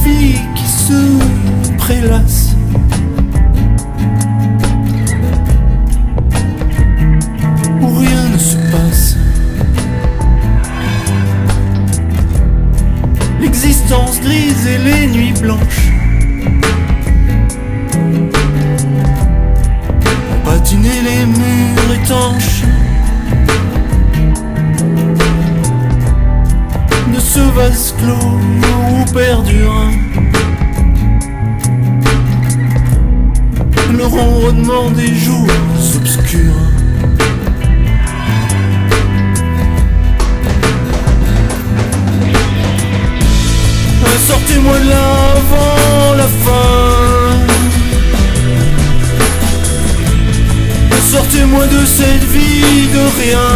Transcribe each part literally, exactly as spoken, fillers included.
vie qui se prélasse. Où rien ne se passe. L'existence grise et les nuits blanches. Patiner les murs étanches de ce vase clos où perdure le ronronnement des jours obscurs. Sortez-moi de là avant la fin. Sortez-moi de cette vie de rien.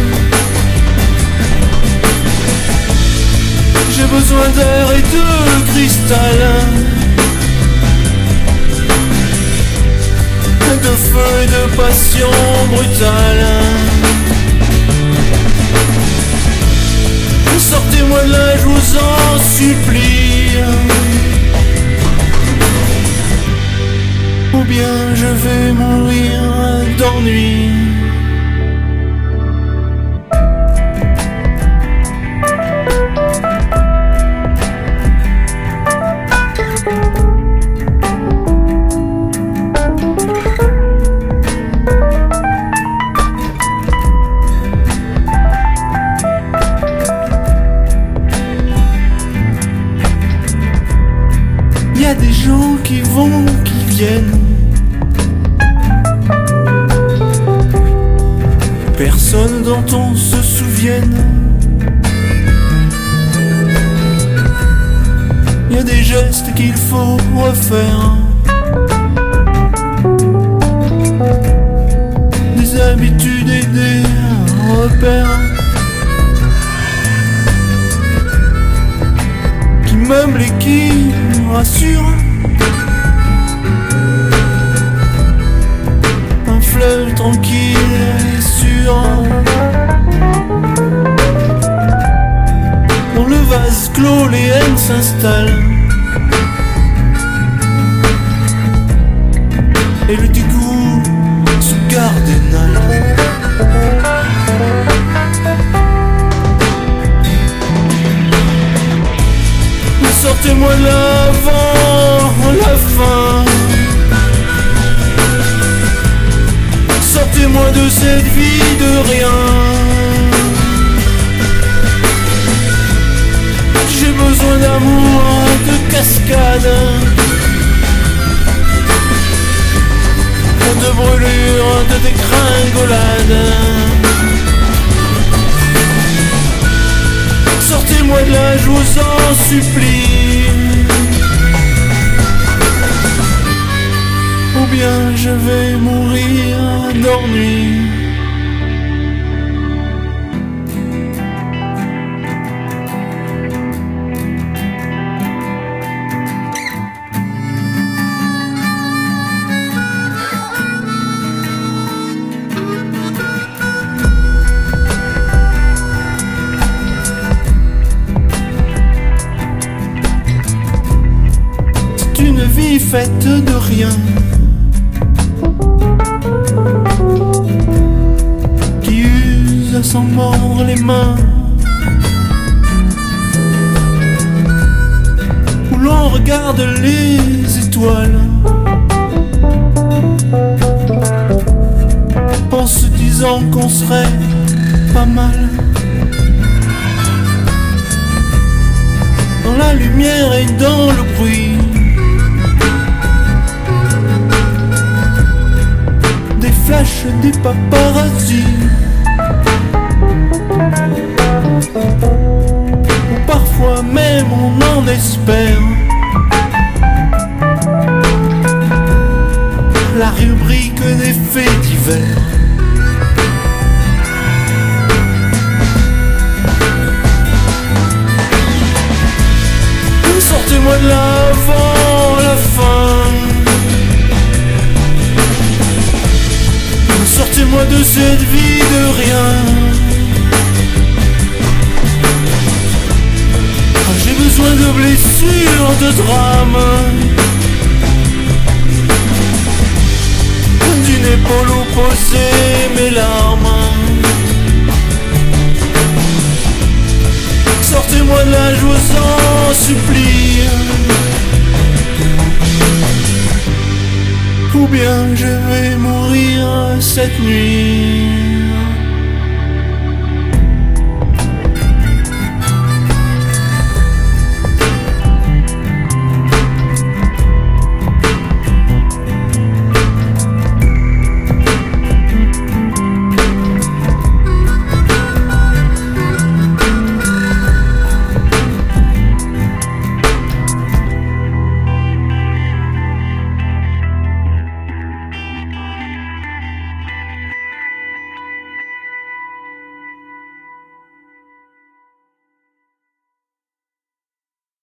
J'ai besoin d'air et de cristal, de feu et de passion brutale. Sortez-moi de là, je vous en supplie. Ou bien je vais mourir d'ennui. Il y a des gens qui vont, qui viennent. Personne dont on se souvienne. Il y a des gestes qu'il faut refaire, des habitudes et des repères qui meublent et qui rassurent. Un fleuve tranquille et sûr, dans le vase clos les haines s'installent et le dégoût se cardinal. Sortez-moi de là avant la fin. Sortez-moi de cette vie de rien. J'ai besoin d'amour, de cascade, de brûlure, de dégringolade. Sortez-moi de là, je vous en supplie. Ou bien je vais mourir d'ennui. C'est une vie faite de rien, qui use à s'en mordre les mains, où l'on regarde les étoiles en se disant qu'on serait pas mal. Dans la lumière et dans le bruit, des flashs, des paparazzis, ou parfois même on en espère la rubrique des faits divers. Sortez-moi de là avant la fin. Sortez-moi de cette vie de rien. J'ai besoin de blessures de drame. D'une épaule opposée, mes larmes. Sortez-moi de là, je vous en supplie. Ou bien je vais mourir cette nuit.